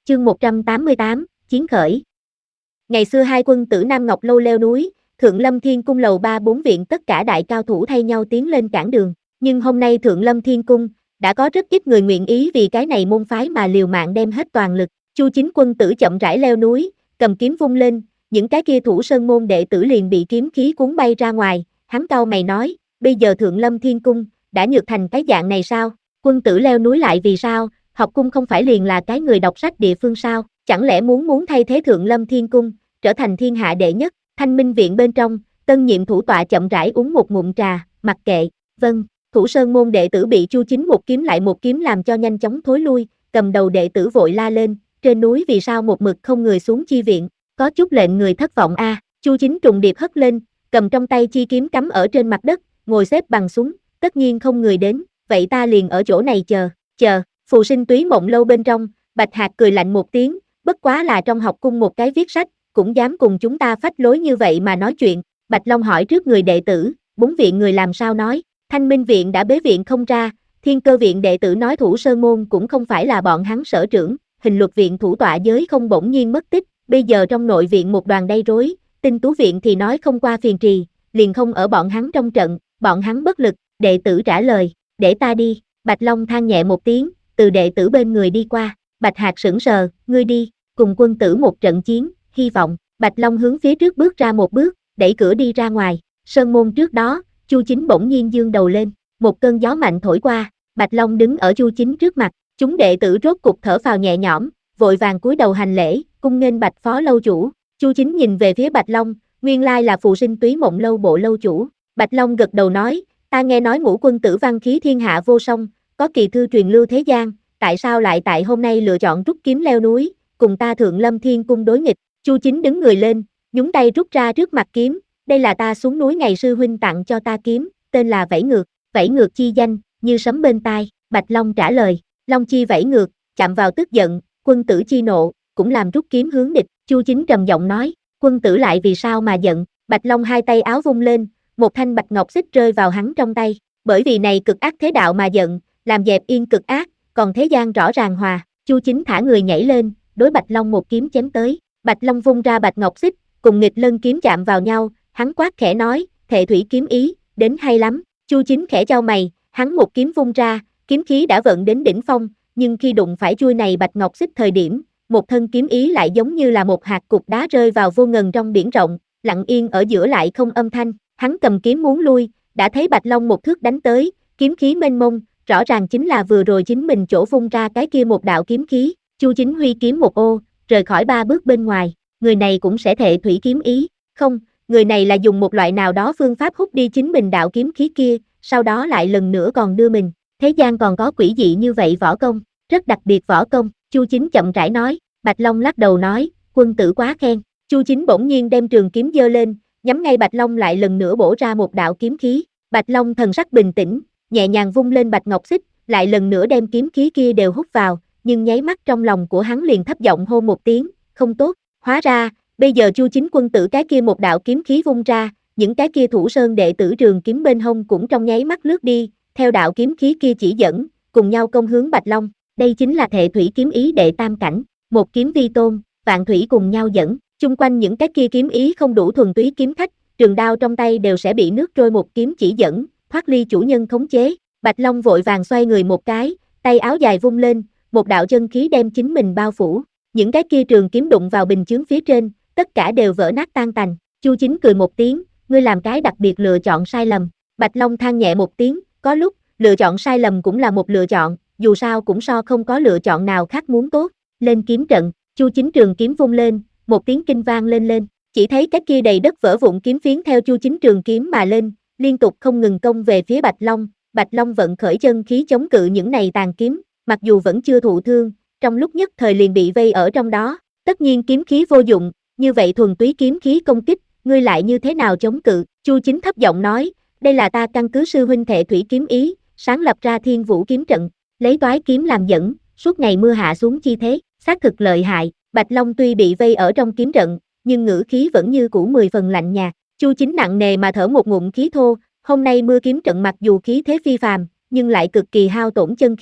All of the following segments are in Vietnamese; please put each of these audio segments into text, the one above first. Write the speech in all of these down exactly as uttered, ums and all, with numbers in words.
Chương một trăm tám mươi tám, Chiến khởi. Ngày xưa hai quân tử Nam Ngọc Lâu leo núi, Thượng Lâm Thiên Cung lầu ba bốn viện tất cả đại cao thủ thay nhau tiến lên cản đường, nhưng hôm nay Thượng Lâm Thiên Cung đã có rất ít người nguyện ý vì cái này môn phái mà liều mạng đem hết toàn lực. Chu Chính quân tử chậm rãi leo núi, cầm kiếm vung lên, những cái kia thủ sơn môn đệ tử liền bị kiếm khí cuốn bay ra ngoài, hắn cau mày nói, bây giờ Thượng Lâm Thiên Cung đã nhược thành cái dạng này sao? Quân tử leo núi lại vì sao? Học cung không phải liền là cái người đọc sách địa phương sao? Chẳng lẽ muốn muốn thay thế Thượng Lâm Thiên Cung, trở thành thiên hạ đệ nhất? Thanh Minh viện bên trong, tân nhiệm thủ tọa chậm rãi uống một ngụm trà, mặc kệ, vâng, thủ sơn môn đệ tử bị Chu Chính một kiếm lại một kiếm làm cho nhanh chóng thối lui, cầm đầu đệ tử vội la lên, trên núi vì sao một mực không người xuống chi viện, có chút lệnh người thất vọng a. À. Chu Chính trùng điệp hất lên, cầm trong tay chi kiếm cắm ở trên mặt đất, ngồi xếp bằng xuống, tất nhiên không người đến, vậy ta liền ở chỗ này chờ, chờ. Phù Sinh Túy Mộng Lâu bên trong, Bạch Hạc cười lạnh một tiếng, bất quá là trong học cung một cái viết sách, cũng dám cùng chúng ta phách lối như vậy mà nói chuyện. Bạch Long hỏi trước người đệ tử, bốn viện người làm sao nói? Thanh Minh viện đã bế viện không ra, Thiên Cơ viện đệ tử nói thủ sơn môn cũng không phải là bọn hắn sở trưởng, Hình Luật viện thủ tọa giới không bỗng nhiên mất tích, bây giờ trong nội viện một đoàn đầy rối, Tinh Tú viện thì nói không qua phiền trì, liền không ở bọn hắn trong trận, bọn hắn bất lực. Đệ tử trả lời, để ta đi. Bạch Long than nhẹ một tiếng, từ đệ tử bên người đi qua. Bạch Hạc sững sờ, ngươi đi, cùng quân tử một trận chiến, hy vọng. Bạch Long hướng phía trước bước ra một bước, đẩy cửa đi ra ngoài. Sơn môn trước đó, Chu Chính bỗng nhiên giương đầu lên, một cơn gió mạnh thổi qua, Bạch Long đứng ở Chu Chính trước mặt, chúng đệ tử rốt cục thở phào nhẹ nhõm, vội vàng cúi đầu hành lễ, cung nghênh Bạch phó lâu chủ. Chu Chính nhìn về phía Bạch Long, nguyên lai là Phù Sinh Túy Mộng Lâu bộ lâu chủ. Bạch Long gật đầu nói, ta nghe nói ngũ quân tử văn khí thiên hạ vô song, có kỳ thư truyền lưu thế gian, tại sao lại tại hôm nay lựa chọn rút kiếm leo núi, cùng ta Thượng Lâm Thiên Cung đối nghịch? Chu Chính đứng người lên, nhúng tay rút ra trước mặt kiếm, đây là ta xuống núi ngày sư huynh tặng cho ta kiếm, tên là Vẫy Ngược, Vẫy Ngược chi danh, như sấm bên tai. Bạch Long trả lời, Long chi vẫy ngược, chạm vào tức giận, quân tử chi nộ, cũng làm rút kiếm hướng địch. Chu Chính trầm giọng nói, quân tử lại vì sao mà giận? Bạch Long hai tay áo vung lên, một thanh bạch ngọc xích rơi vào hắn trong tay, bởi vì này cực ác thế đạo mà giận, làm dẹp yên cực ác, còn thế gian rõ ràng hòa. Chu Chính thả người nhảy lên, đối Bạch Long một kiếm chém tới. Bạch Long vung ra bạch ngọc xích, cùng nghịch lân kiếm chạm vào nhau, hắn quát khẽ nói, thệ thủy kiếm ý, đến hay lắm. Chu Chính khẽ chau mày, hắn một kiếm vung ra, kiếm khí đã vận đến đỉnh phong, nhưng khi đụng phải chuôi này bạch ngọc xích thời điểm, một thân kiếm ý lại giống như là một hạt cục đá rơi vào vô ngần trong biển rộng, lặng yên ở giữa lại không âm thanh. Hắn cầm kiếm muốn lui, đã thấy Bạch Long một thước đánh tới, kiếm khí mênh mông, rõ ràng chính là vừa rồi chính mình chỗ vung ra cái kia một đạo kiếm khí. Chu Chính huy kiếm một ô, rời khỏi ba bước bên ngoài, người này cũng sẽ thệ thủy kiếm ý, không, người này là dùng một loại nào đó phương pháp hút đi chính mình đạo kiếm khí kia, sau đó lại lần nữa còn đưa mình. Thế gian còn có quỷ dị như vậy võ công, rất đặc biệt võ công. Chu Chính chậm rãi nói. Bạch Long lắc đầu nói, quân tử quá khen. Chu Chính bỗng nhiên đem trường kiếm giơ lên, nhắm ngay Bạch Long lại lần nữa bổ ra một đạo kiếm khí. Bạch Long thần sắc bình tĩnh, nhẹ nhàng vung lên bạch ngọc xích, lại lần nữa đem kiếm khí kia đều hút vào, nhưng nháy mắt trong lòng của hắn liền thấp giọng hô một tiếng, không tốt. Hóa ra, bây giờ Chu Chính quân tử cái kia một đạo kiếm khí vung ra, những cái kia thủ sơn đệ tử trường kiếm bên hông cũng trong nháy mắt lướt đi, theo đạo kiếm khí kia chỉ dẫn, cùng nhau công hướng Bạch Long. Đây chính là thệ thủy kiếm ý đệ tam cảnh, một kiếm vi tôn, vạn thủy cùng nhau dẫn. Chung quanh những cái kia kiếm ý không đủ thuần túy kiếm khách, trường đao trong tay đều sẽ bị nước trôi một kiếm chỉ dẫn, thoát ly chủ nhân khống chế. Bạch Long vội vàng xoay người một cái, tay áo dài vung lên, một đạo chân khí đem chính mình bao phủ. Những cái kia trường kiếm đụng vào bình chướng phía trên, tất cả đều vỡ nát tan tành. Chu Chính cười một tiếng, ngươi làm cái đặc biệt lựa chọn sai lầm. Bạch Long than nhẹ một tiếng, có lúc, lựa chọn sai lầm cũng là một lựa chọn, dù sao cũng so không có lựa chọn nào khác muốn tốt. Lên kiếm trận, Chu Chính trường kiếm vung lên, một tiếng kinh vang lên lên, chỉ thấy cái kia đầy đất vỡ vụn kiếm phiến theo Chu Chính trường kiếm mà lên, liên tục không ngừng công về phía Bạch Long. Bạch Long vận khởi chân khí chống cự những này tàn kiếm, mặc dù vẫn chưa thụ thương, trong lúc nhất thời liền bị vây ở trong đó. Tất nhiên kiếm khí vô dụng, như vậy thuần túy kiếm khí công kích, ngươi lại như thế nào chống cự? Chu Chính thấp giọng nói, đây là ta căn cứ sư huynh thệ thủy kiếm ý, sáng lập ra Thiên Vũ kiếm trận, lấy toái kiếm làm dẫn, suốt ngày mưa hạ xuống chi thế, xác thực lợi hại. Bạch Long tuy bị vây ở trong kiếm trận, nhưng ngữ khí vẫn như cũ mười phần lạnh nhạt. Chu Chính nặng nề mà thở một ngụm khí thô, hôm nay mưa kiếm trận mặc dù khí thế phi phàm, nhưng lại cực kỳ hao tổn chân khí,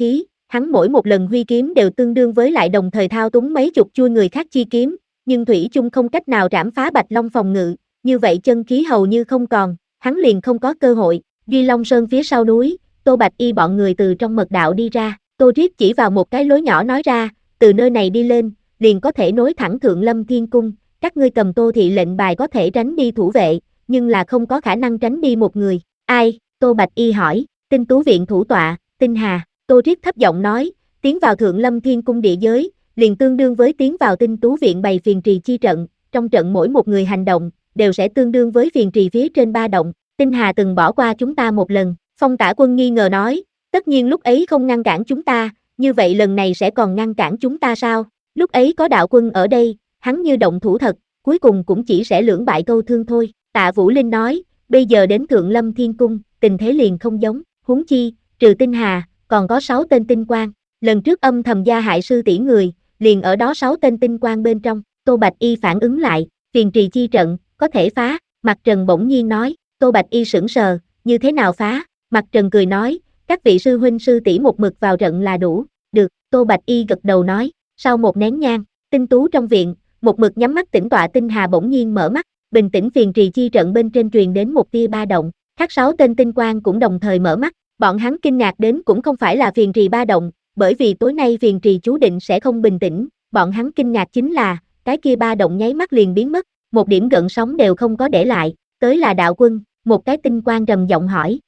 hắn mỗi một lần huy kiếm đều tương đương với lại đồng thời thao túng mấy chục chuôi người khác chi kiếm, nhưng thủy chung không cách nào trảm phá Bạch Long phòng ngự, như vậy chân khí hầu như không còn, hắn liền không có cơ hội. Duy Long Sơn phía sau núi, Tô Bạch Y bọn người từ trong mật đạo đi ra, Tô Triết chỉ vào một cái lối nhỏ nói ra, từ nơi này đi lên, liền có thể nối thẳng Thượng Lâm Thiên Cung, các ngươi cầm Tô thị lệnh bài có thể tránh đi thủ vệ, nhưng là không có khả năng tránh đi một người. Ai? Tô Bạch Y hỏi. Tinh Tú viện thủ tọa, Tinh Hà. Tô Triết thấp giọng nói, tiến vào Thượng Lâm Thiên Cung địa giới, liền tương đương với tiến vào Tinh Tú viện bày phiền trì chi trận, trong trận mỗi một người hành động, đều sẽ tương đương với phiền trì phía trên ba động. Tinh Hà từng bỏ qua chúng ta một lần, Phong Tả Quân nghi ngờ nói, tất nhiên lúc ấy không ngăn cản chúng ta, như vậy lần này sẽ còn ngăn cản chúng ta sao? Lúc ấy có đạo quân ở đây, hắn như động thủ thật, cuối cùng cũng chỉ sẽ lưỡng bại câu thương thôi. Tạ Vũ Linh nói, bây giờ đến Thượng Lâm Thiên Cung, tình thế liền không giống, huống chi, trừ Tinh Hà, còn có sáu tên tinh quang. Lần trước âm thầm gia hại sư tỷ người, liền ở đó sáu tên tinh quang bên trong. Tô Bạch Y phản ứng lại, phiền trì chi trận, có thể phá. Mặt Trần bỗng nhiên nói, Tô Bạch Y sững sờ, như thế nào phá? Mặt Trần cười nói, các vị sư huynh sư tỷ một mực vào trận là đủ. Được, Tô Bạch Y gật đầu nói, sau một nén nhang, Tinh Tú trong viện, một mực nhắm mắt tĩnh tọa Tinh Hà bỗng nhiên mở mắt, bình tĩnh phiền trì chi trận bên trên truyền đến một tia ba động, khác sáu tên tinh quang cũng đồng thời mở mắt, bọn hắn kinh ngạc đến cũng không phải là phiền trì ba động, bởi vì tối nay phiền trì chú định sẽ không bình tĩnh, bọn hắn kinh ngạc chính là, cái kia ba động nháy mắt liền biến mất, một điểm gợn sóng đều không có để lại, tới là đạo quân, một cái tinh quang trầm giọng hỏi,